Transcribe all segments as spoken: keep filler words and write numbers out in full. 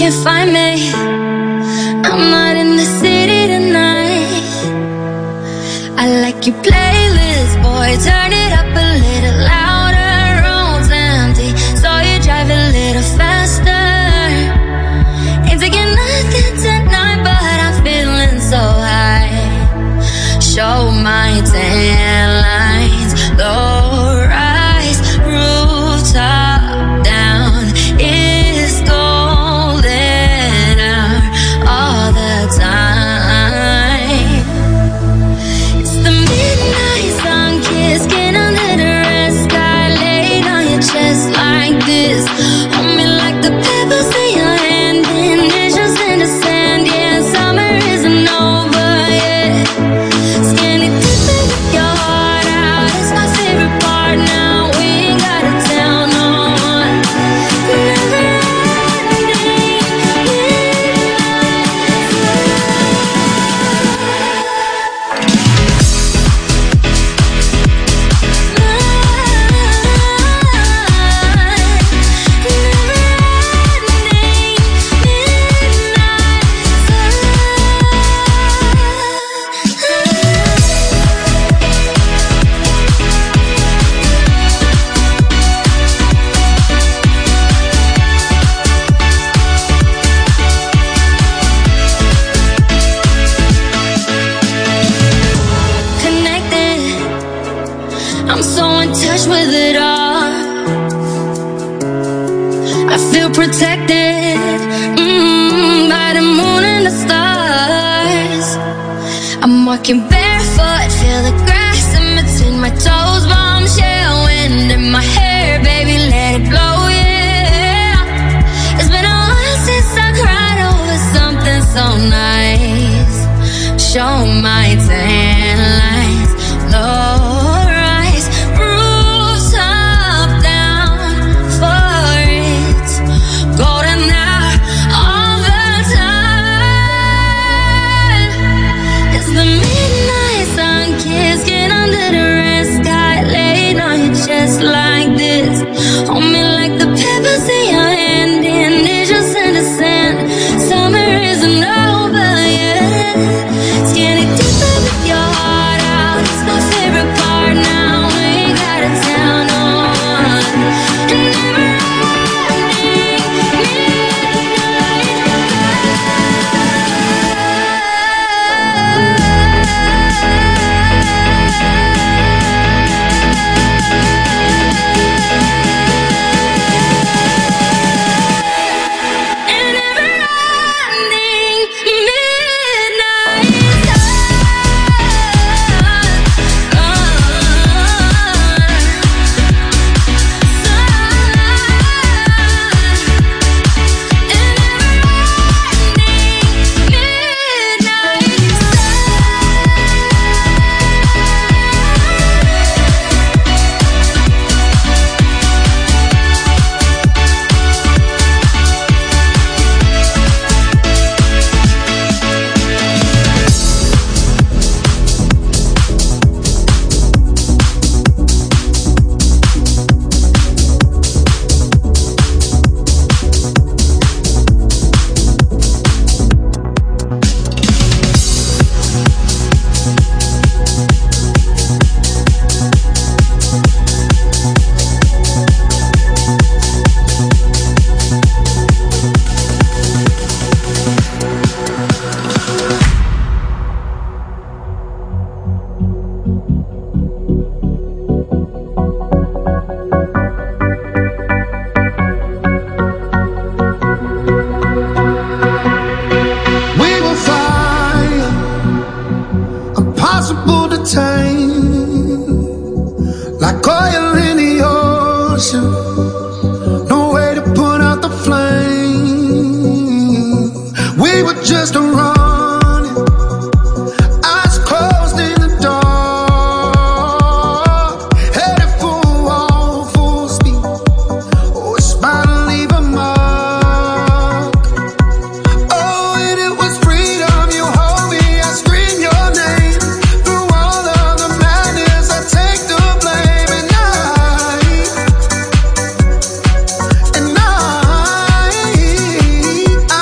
can't find me. I'm not in the city tonight. I like your playlist, boy, turn it up a little louder. Room's empty, so you drive a little faster. Ain't taking nothing tonight, but I'm feeling so high. Show my tan lines, low rise, rooftop down. It's golden hour all the time. It's the midnight sun kiss, skin under the red sky, laid on your chest like this. Hold me like the pebbles in your hand, initials in the sand. Yeah, summer isn't over yet. Skinny dipping with your heart out, it's my favorite part now. We ain't gotta tell no one. Never ending connected. I'm so in touch with it all. I feel protected mm, by the moon and the stars. I'm walking barefoot, feel the grass in between my toes. Bombshell wind in my hair, baby, let it blow, yeah. It's been a while since I cried over something so nice. Show my tan lines, low rise, rooftop down for it. Golden hour all the time. It's the midnight sun kiss, get under the red sky, laid on your chest like this. Hold me like the pebbles in your hand, initials in the sand. Summer isn't over yet. Skinny dipping with your heart out, it's my favorite part now. We ain't gotta tell no one. And never ending I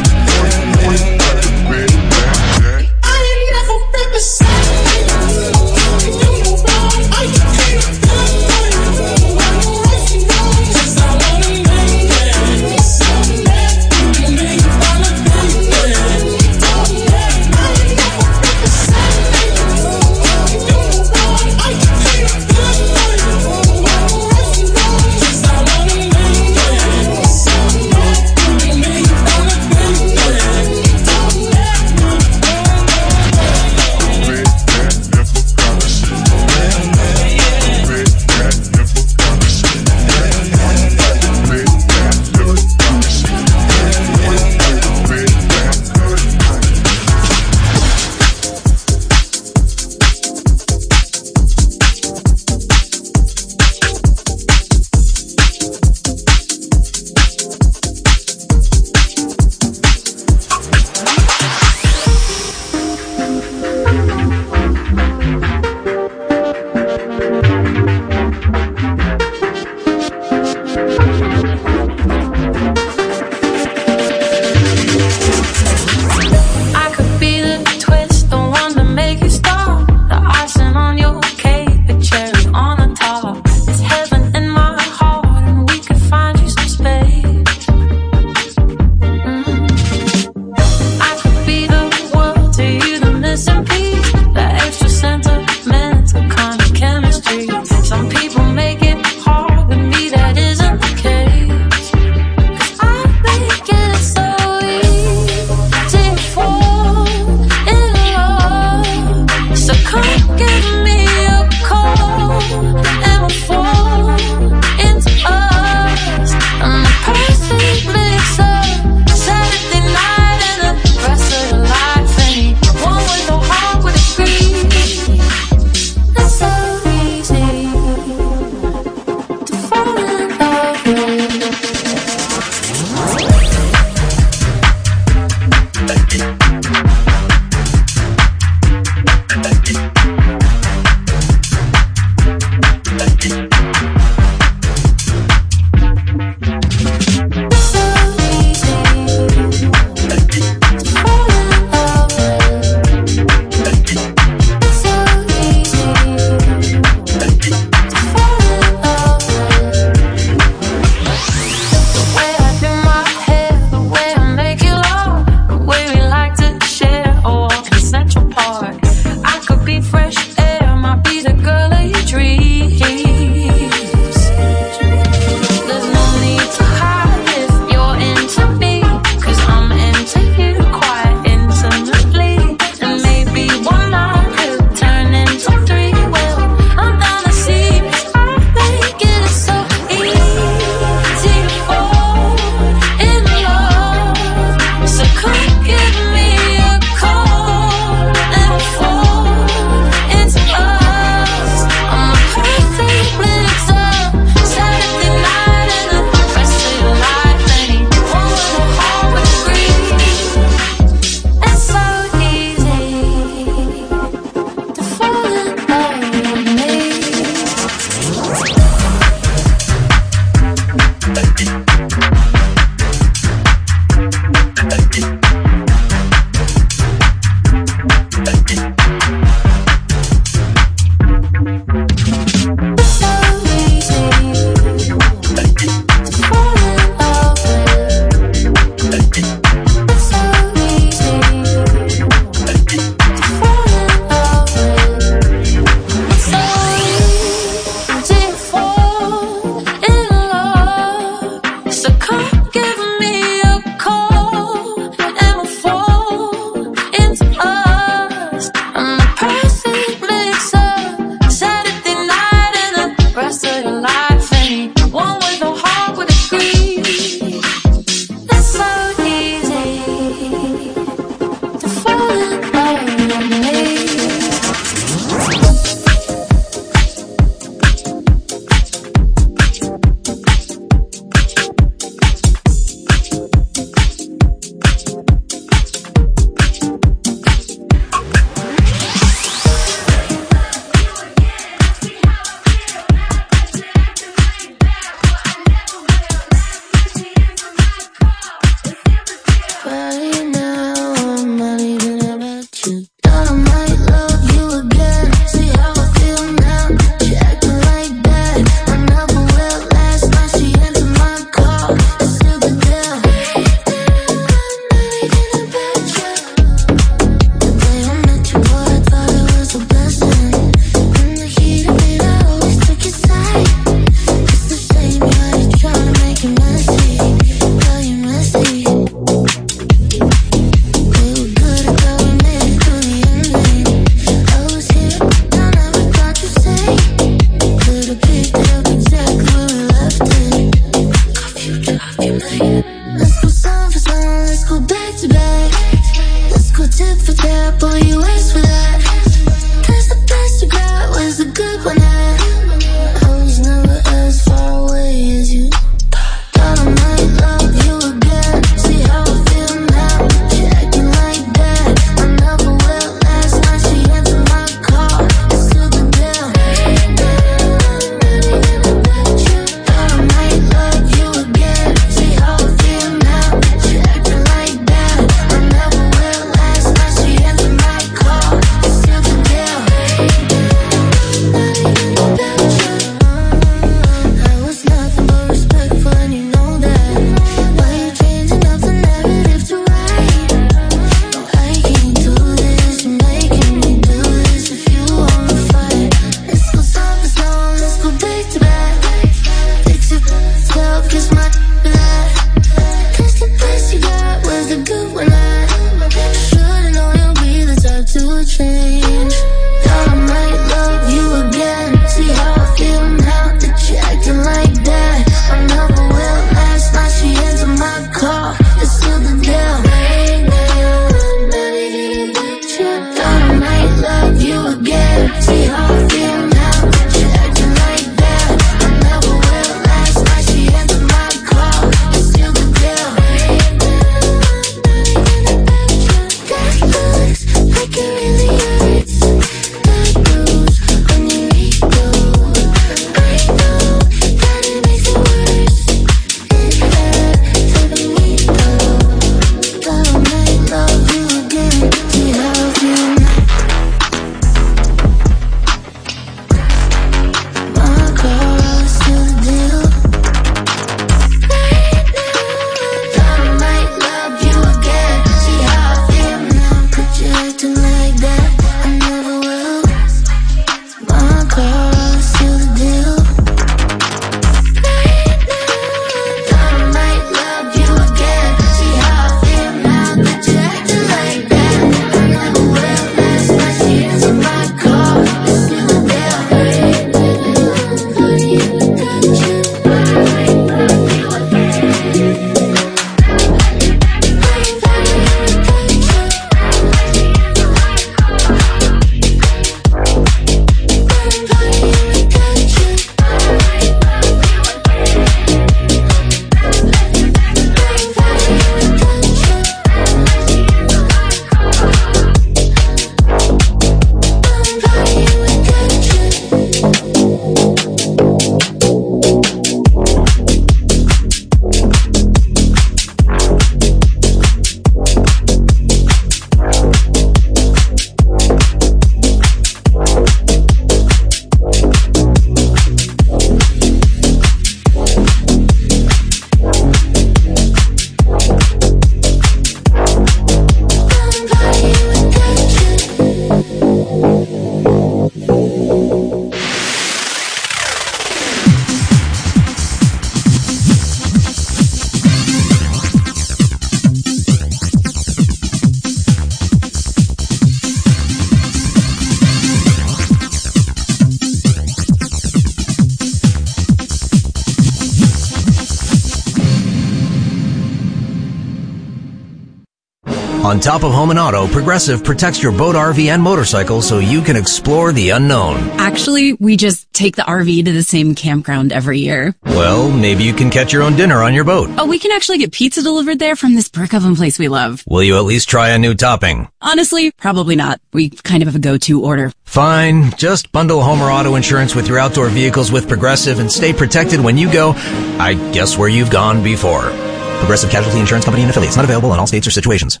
On top of home and auto, Progressive protects your boat, R V, and motorcycle so you can explore the unknown. Actually, we just take the R V to the same campground every year. Well, maybe you can catch your own dinner on your boat. Oh, we can actually get pizza delivered there from this brick oven place we love. Will you at least try a new topping? Honestly, probably not. We kind of have a go-to order. Fine. Just bundle home or auto insurance with your outdoor vehicles with Progressive and stay protected when you go, I guess, where you've gone before. Progressive Casualty Insurance Company and Affiliates. Not available in all states or situations.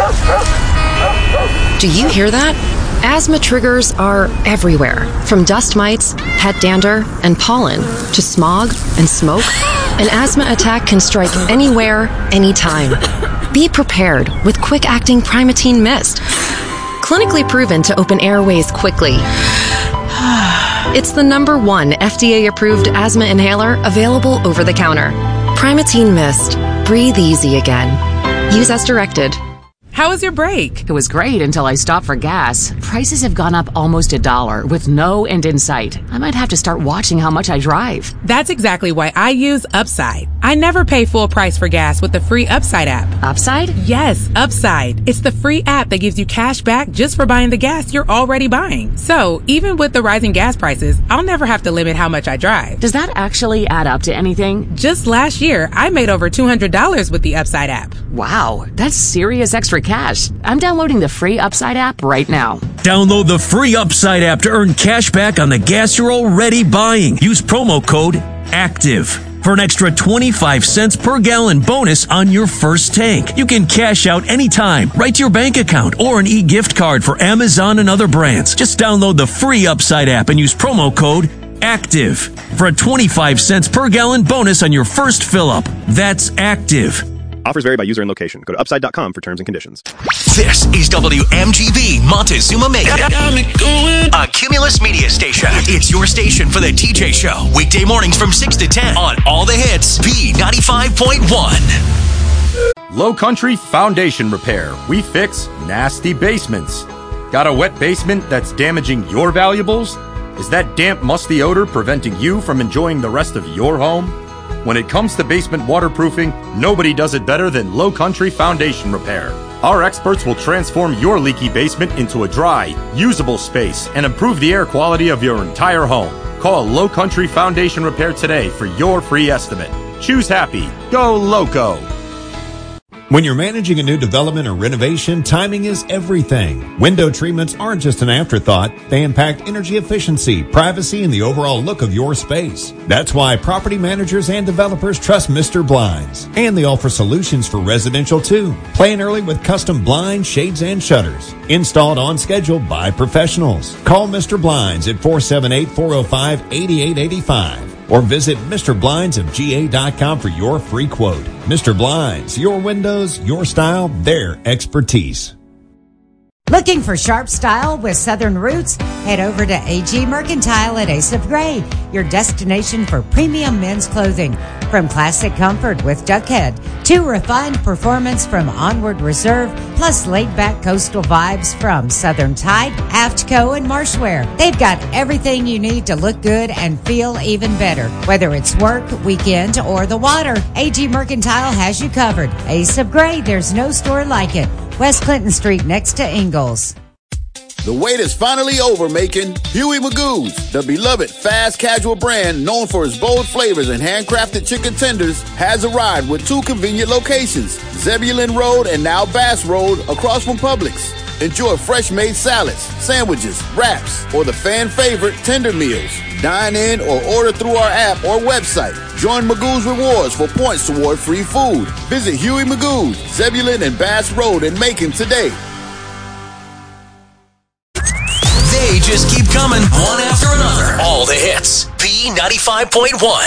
Do you hear that? Asthma triggers are everywhere, from dust mites, pet dander, and pollen, to smog and smoke. An asthma attack can strike anywhere, anytime. Be prepared with quick-acting Primatene Mist. Clinically proven to open airways quickly. It's the number one F D A-approved asthma inhaler available over the counter. Primatene Mist. Breathe easy again. Use as directed. How was your break? It was great until I stopped for gas. Prices have gone up almost a dollar with no end in sight. I might have to start watching how much I drive. That's exactly why I use Upside. I never pay full price for gas with the free Upside app. Upside? Yes, Upside. It's the free app that gives you cash back just for buying the gas you're already buying. So, even with the rising gas prices, I'll never have to limit how much I drive. Does that actually add up to anything? Just last year, I made over two hundred dollars with the Upside app. Wow, that's serious extra cash. I'm downloading the free Upside app right now. Download the free Upside app to earn cash back on the gas you're already buying. Use promo code ACTIVE for an extra twenty-five cents per gallon bonus on your first tank. You can cash out anytime, right to your bank account, or an e-gift card for Amazon and other brands. Just download the free Upside app and use promo code ACTIVE for a twenty-five cents per gallon bonus on your first fill-up. That's ACTIVE. Offers vary by user and location. Go to upside dot com for terms and conditions. This is W M G B Montezuma Mega, a Cumulus media station. It's your station for the T J Show. Weekday mornings from six to ten on all the hits. B ninety-five point one. Low Country Foundation Repair. We fix nasty basements. Got a wet basement that's damaging your valuables? Is that damp, musty odor preventing you from enjoying the rest of your home? When it comes to basement waterproofing, nobody does it better than Low Country Foundation Repair. Our experts will transform your leaky basement into a dry, usable space and improve the air quality of your entire home. Call Low Country Foundation Repair today for your free estimate. Choose happy. Go Loco. When you're managing a new development or renovation, timing is everything. Window treatments aren't just an afterthought. They impact energy efficiency, privacy, and the overall look of your space. That's why property managers and developers trust Mister Blinds. And they offer solutions for residential too. Plan early with custom blinds, shades, and shutters. Installed on schedule by professionals. Call Mister Blinds at four seven eight, four oh five, eight eight eight five. Or visit Mister Blinds of G A dot com for your free quote. Mister Blinds, your windows, your style, their expertise. Looking for sharp style with Southern roots? Head over to A G Mercantile at Ace of Grey, your destination for premium men's clothing. From classic comfort with Duckhead to refined performance from Onward Reserve, plus laid-back coastal vibes from Southern Tide, Aftco, and Marshwear. They've got everything you need to look good and feel even better. Whether it's work, weekend, or the water, A G Mercantile has you covered. Ace of Grey, there's no store like it. West Clinton Street next to Ingalls. The wait is finally over, making Huey Magoo's, the beloved fast casual brand known for its bold flavors and handcrafted chicken tenders, has arrived with two convenient locations, Zebulon Road and now Bass Road, across from Publix. Enjoy fresh-made salads, sandwiches, wraps, or the fan favorite tender meals. Dine in or order through our app or website. Join Magoo's Rewards for points toward free food. Visit Huey Magoo's, Zebulon and Bass Road in Macon today. They just keep coming, one after another. All the hits. B ninety-five point one.